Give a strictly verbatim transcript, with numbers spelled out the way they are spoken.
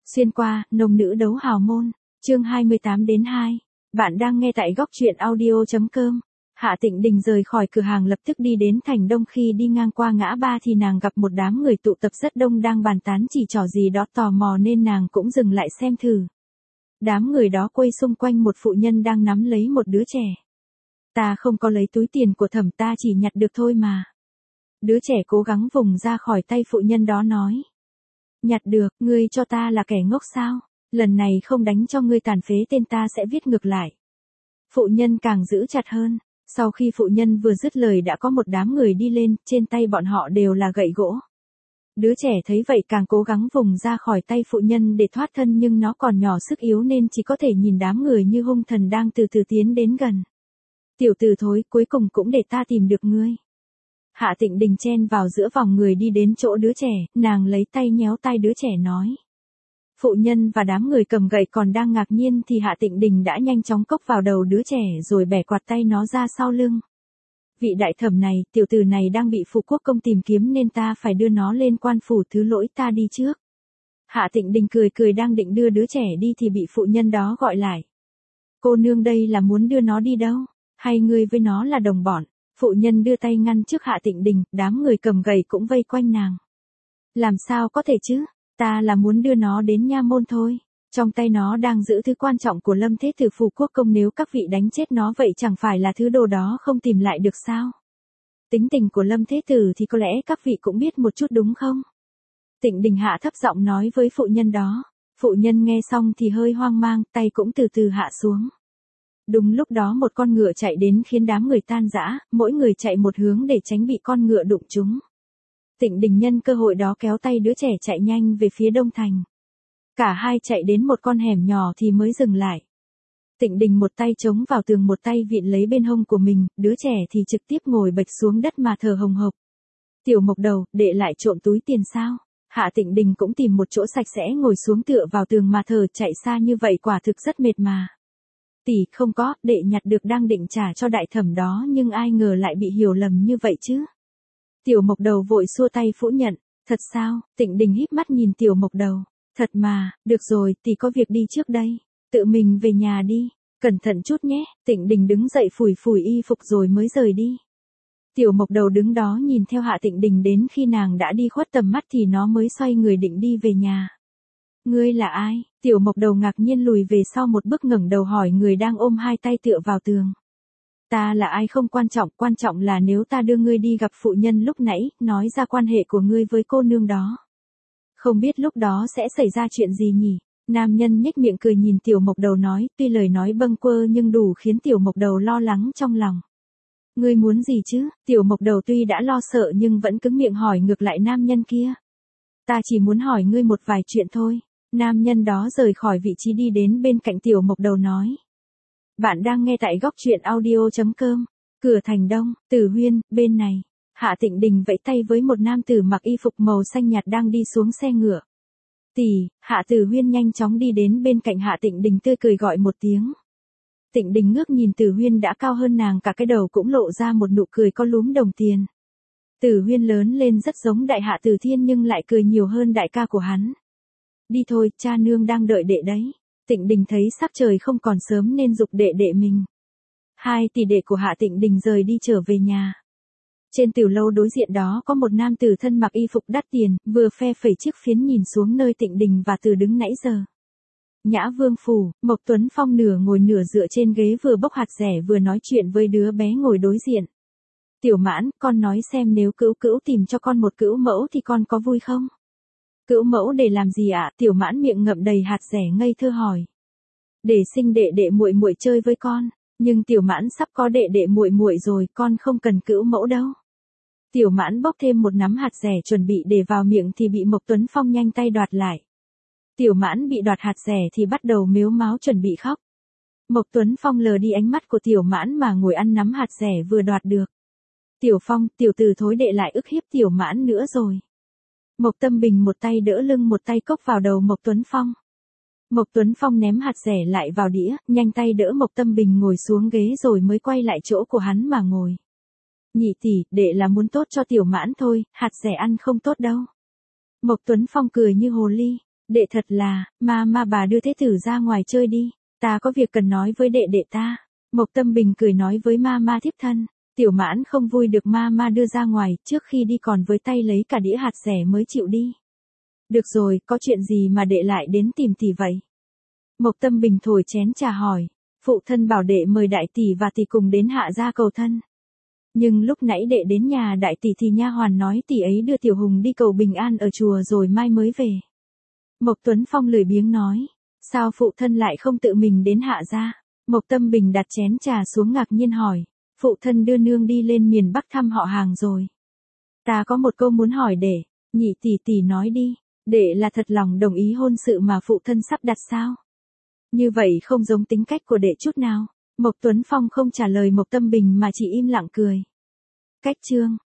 Xuyên qua, nông nữ đấu hào môn, chương hai mươi tám đến hai. Bạn đang nghe tại góc truyện audio.com. Hạ Tịnh Đình rời khỏi cửa hàng lập tức đi đến thành Đông, khi đi ngang qua ngã ba thì nàng gặp một đám người tụ tập rất đông đang bàn tán chỉ trò gì đó, tò mò nên nàng cũng dừng lại xem thử. Đám người đó quây xung quanh một phụ nhân đang nắm lấy một đứa trẻ. Ta không có lấy túi tiền của Thẩm, ta chỉ nhặt được thôi mà. Đứa trẻ cố gắng vùng ra khỏi tay phụ nhân đó nói. Nhặt được, ngươi cho ta là kẻ ngốc sao? Lần này không đánh cho ngươi tàn phế tên ta sẽ viết ngược lại. Phụ nhân càng giữ chặt hơn. Sau khi phụ nhân vừa dứt lời đã có một đám người đi lên, trên tay bọn họ đều là gậy gỗ. Đứa trẻ thấy vậy càng cố gắng vùng ra khỏi tay phụ nhân để thoát thân, nhưng nó còn nhỏ sức yếu nên chỉ có thể nhìn đám người như hung thần đang từ từ tiến đến gần. Tiểu tử thối, cuối cùng cũng để ta tìm được ngươi. Hạ Tịnh Đình chen vào giữa vòng người đi đến chỗ đứa trẻ, nàng lấy tay nhéo tai đứa trẻ nói. Phụ nhân và đám người cầm gậy còn đang ngạc nhiên thì Hạ Tịnh Đình đã nhanh chóng cốc vào đầu đứa trẻ rồi bẻ quạt tay nó ra sau lưng. Vị đại thẩm này, tiểu tử này đang bị phụ quốc công tìm kiếm nên ta phải đưa nó lên quan phủ, thứ lỗi ta đi trước. Hạ Tịnh Đình cười cười đang định đưa đứa trẻ đi thì bị phụ nhân đó gọi lại. Cô nương đây là muốn đưa nó đi đâu? Hay ngươi với nó là đồng bọn? Phụ nhân đưa tay ngăn trước Hạ Tịnh Đình, đám người cầm gậy cũng vây quanh nàng. Làm sao có thể chứ? Ta là muốn đưa nó đến nha môn thôi. Trong tay nó đang giữ thứ quan trọng của Lâm Thế Tử phủ quốc công, nếu các vị đánh chết nó vậy chẳng phải là thứ đồ đó không tìm lại được sao? Tính tình của Lâm Thế Tử thì có lẽ các vị cũng biết một chút đúng không? Tịnh Đình hạ thấp giọng nói với phụ nhân đó. Phụ nhân nghe xong thì hơi hoang mang, tay cũng từ từ hạ xuống. Đúng lúc đó một con ngựa chạy đến khiến đám người tan rã, mỗi người chạy một hướng để tránh bị con ngựa đụng trúng. Tịnh Đình nhân cơ hội đó kéo tay đứa trẻ chạy nhanh về phía Đông Thành. Cả hai chạy đến một con hẻm nhỏ thì mới dừng lại. Tịnh Đình một tay chống vào tường, một tay vịn lấy bên hông của mình, đứa trẻ thì trực tiếp ngồi bệt xuống đất mà thở hồng hộc. Tiểu Mộc Đầu, đệ lại trộm túi tiền sao? Hạ Tịnh Đình cũng tìm một chỗ sạch sẽ ngồi xuống tựa vào tường mà thở, chạy xa như vậy quả thực rất mệt mà. Tỷ, không có, đệ nhặt được đang định trả cho đại thẩm đó nhưng ai ngờ lại bị hiểu lầm như vậy chứ. Tiểu Mộc Đầu vội xua tay phủ nhận. Thật sao? Tịnh Đình híp mắt nhìn Tiểu Mộc Đầu. Thật mà, được rồi, tỷ có việc đi trước đây. Tự mình về nhà đi. Cẩn thận chút nhé. Tịnh Đình đứng dậy phủi phủi y phục rồi mới rời đi. Tiểu Mộc Đầu đứng đó nhìn theo Hạ Tịnh Đình đến khi nàng đã đi khuất tầm mắt thì nó mới xoay người định đi về nhà. Ngươi là ai? Tiểu Mộc Đầu ngạc nhiên lùi về sau một bước, ngẩng đầu hỏi người đang ôm hai tay tựa vào tường. Ta là ai không quan trọng, quan trọng là nếu ta đưa ngươi đi gặp phụ nhân lúc nãy, nói ra quan hệ của ngươi với cô nương đó. Không biết lúc đó sẽ xảy ra chuyện gì nhỉ? Nam nhân nhếch miệng cười nhìn Tiểu Mộc Đầu nói, tuy lời nói bâng quơ nhưng đủ khiến Tiểu Mộc Đầu lo lắng trong lòng. Ngươi muốn gì chứ? Tiểu Mộc Đầu tuy đã lo sợ nhưng vẫn cứng miệng hỏi ngược lại nam nhân kia. Ta chỉ muốn hỏi ngươi một vài chuyện thôi. Nam nhân đó rời khỏi vị trí đi đến bên cạnh Tiểu Mộc Đầu nói. Bạn đang nghe tại góc truyện audio.com. Cửa thành Đông, Tử Huyên, bên này. Hạ Tịnh Đình vẫy tay với một nam tử mặc y phục màu xanh nhạt đang đi xuống xe ngựa. Tỷ, Hạ Tử Huyên nhanh chóng đi đến bên cạnh Hạ Tịnh Đình tươi cười gọi một tiếng. Tịnh Đình ngước nhìn Tử Huyên đã cao hơn nàng cả cái đầu cũng lộ ra một nụ cười có lúm đồng tiền. Tử Huyên lớn lên rất giống đại Hạ Tử Thiên nhưng lại cười nhiều hơn đại ca của hắn. Đi thôi, cha nương đang đợi đệ đấy. Tịnh Đình thấy sắp trời không còn sớm nên giục đệ đệ mình. Hai tỷ đệ của Hạ Tịnh Đình rời đi trở về nhà. Trên tiểu lâu đối diện đó có một nam tử thân mặc y phục đắt tiền, vừa phe phẩy chiếc phiến nhìn xuống nơi Tịnh Đình và Từ đứng nãy giờ. Nhã Vương phủ, Mộc Tuấn Phong nửa ngồi nửa dựa trên ghế vừa bốc hạt rẻ vừa nói chuyện với đứa bé ngồi đối diện. Tiểu Mãn, con nói xem nếu Cữu Cữu tìm cho con một cữu mẫu thì con có vui không? Cữu mẫu để làm gì ạ? Tiểu Mãn miệng ngậm đầy hạt rẻ ngây thơ hỏi. Để sinh đệ đệ muội muội chơi với con, nhưng Tiểu Mãn sắp có đệ đệ muội muội rồi, con không cần cữu mẫu đâu. Tiểu Mãn bốc thêm một nắm hạt rẻ chuẩn bị để vào miệng thì bị Mộc Tuấn Phong nhanh tay đoạt lại. Tiểu Mãn bị đoạt hạt rẻ thì bắt đầu mếu máo chuẩn bị khóc. Mộc Tuấn Phong lờ đi ánh mắt của Tiểu Mãn mà ngồi ăn nắm hạt rẻ vừa đoạt được. Tiểu Phong, tiểu tử thối đệ lại ức hiếp Tiểu Mãn nữa rồi. Mộc Tâm Bình một tay đỡ lưng một tay cốc vào đầu Mộc Tuấn Phong. Mộc Tuấn Phong ném hạt rẻ lại vào đĩa, nhanh tay đỡ Mộc Tâm Bình ngồi xuống ghế rồi mới quay lại chỗ của hắn mà ngồi. Nhị tỷ, đệ là muốn tốt cho Tiểu Mãn thôi, hạt rẻ ăn không tốt đâu. Mộc Tuấn Phong cười như hồ ly. Đệ thật là, ma ma bà đưa thế tử ra ngoài chơi đi, ta có việc cần nói với đệ đệ ta. Mộc Tâm Bình cười nói với ma ma thiếp thân. Tiểu Mãn không vui được ma ma đưa ra ngoài, trước khi đi còn với tay lấy cả đĩa hạt rẻ mới chịu đi. Được rồi, có chuyện gì mà đệ lại đến tìm tỷ vậy? Mộc Tâm Bình thổi chén trà hỏi. Phụ thân bảo đệ mời đại tỷ và tỷ cùng đến Hạ gia cầu thân. Nhưng lúc nãy đệ đến nhà đại tỷ thì nha hoàn nói tỷ ấy đưa Tiểu Hùng đi cầu bình an ở chùa rồi mai mới về. Mộc Tuấn Phong lười biếng nói. Sao phụ thân lại không tự mình đến Hạ gia? Mộc Tâm Bình đặt chén trà xuống ngạc nhiên hỏi. Phụ thân đưa nương đi lên miền Bắc thăm họ hàng rồi. Ta có một câu muốn hỏi đệ, nhị tỷ tỷ nói đi, đệ là thật lòng đồng ý hôn sự mà phụ thân sắp đặt sao? Như vậy không giống tính cách của đệ chút nào. Mộc Tuấn Phong không trả lời Mộc Tâm Bình mà chỉ im lặng cười. Cách chương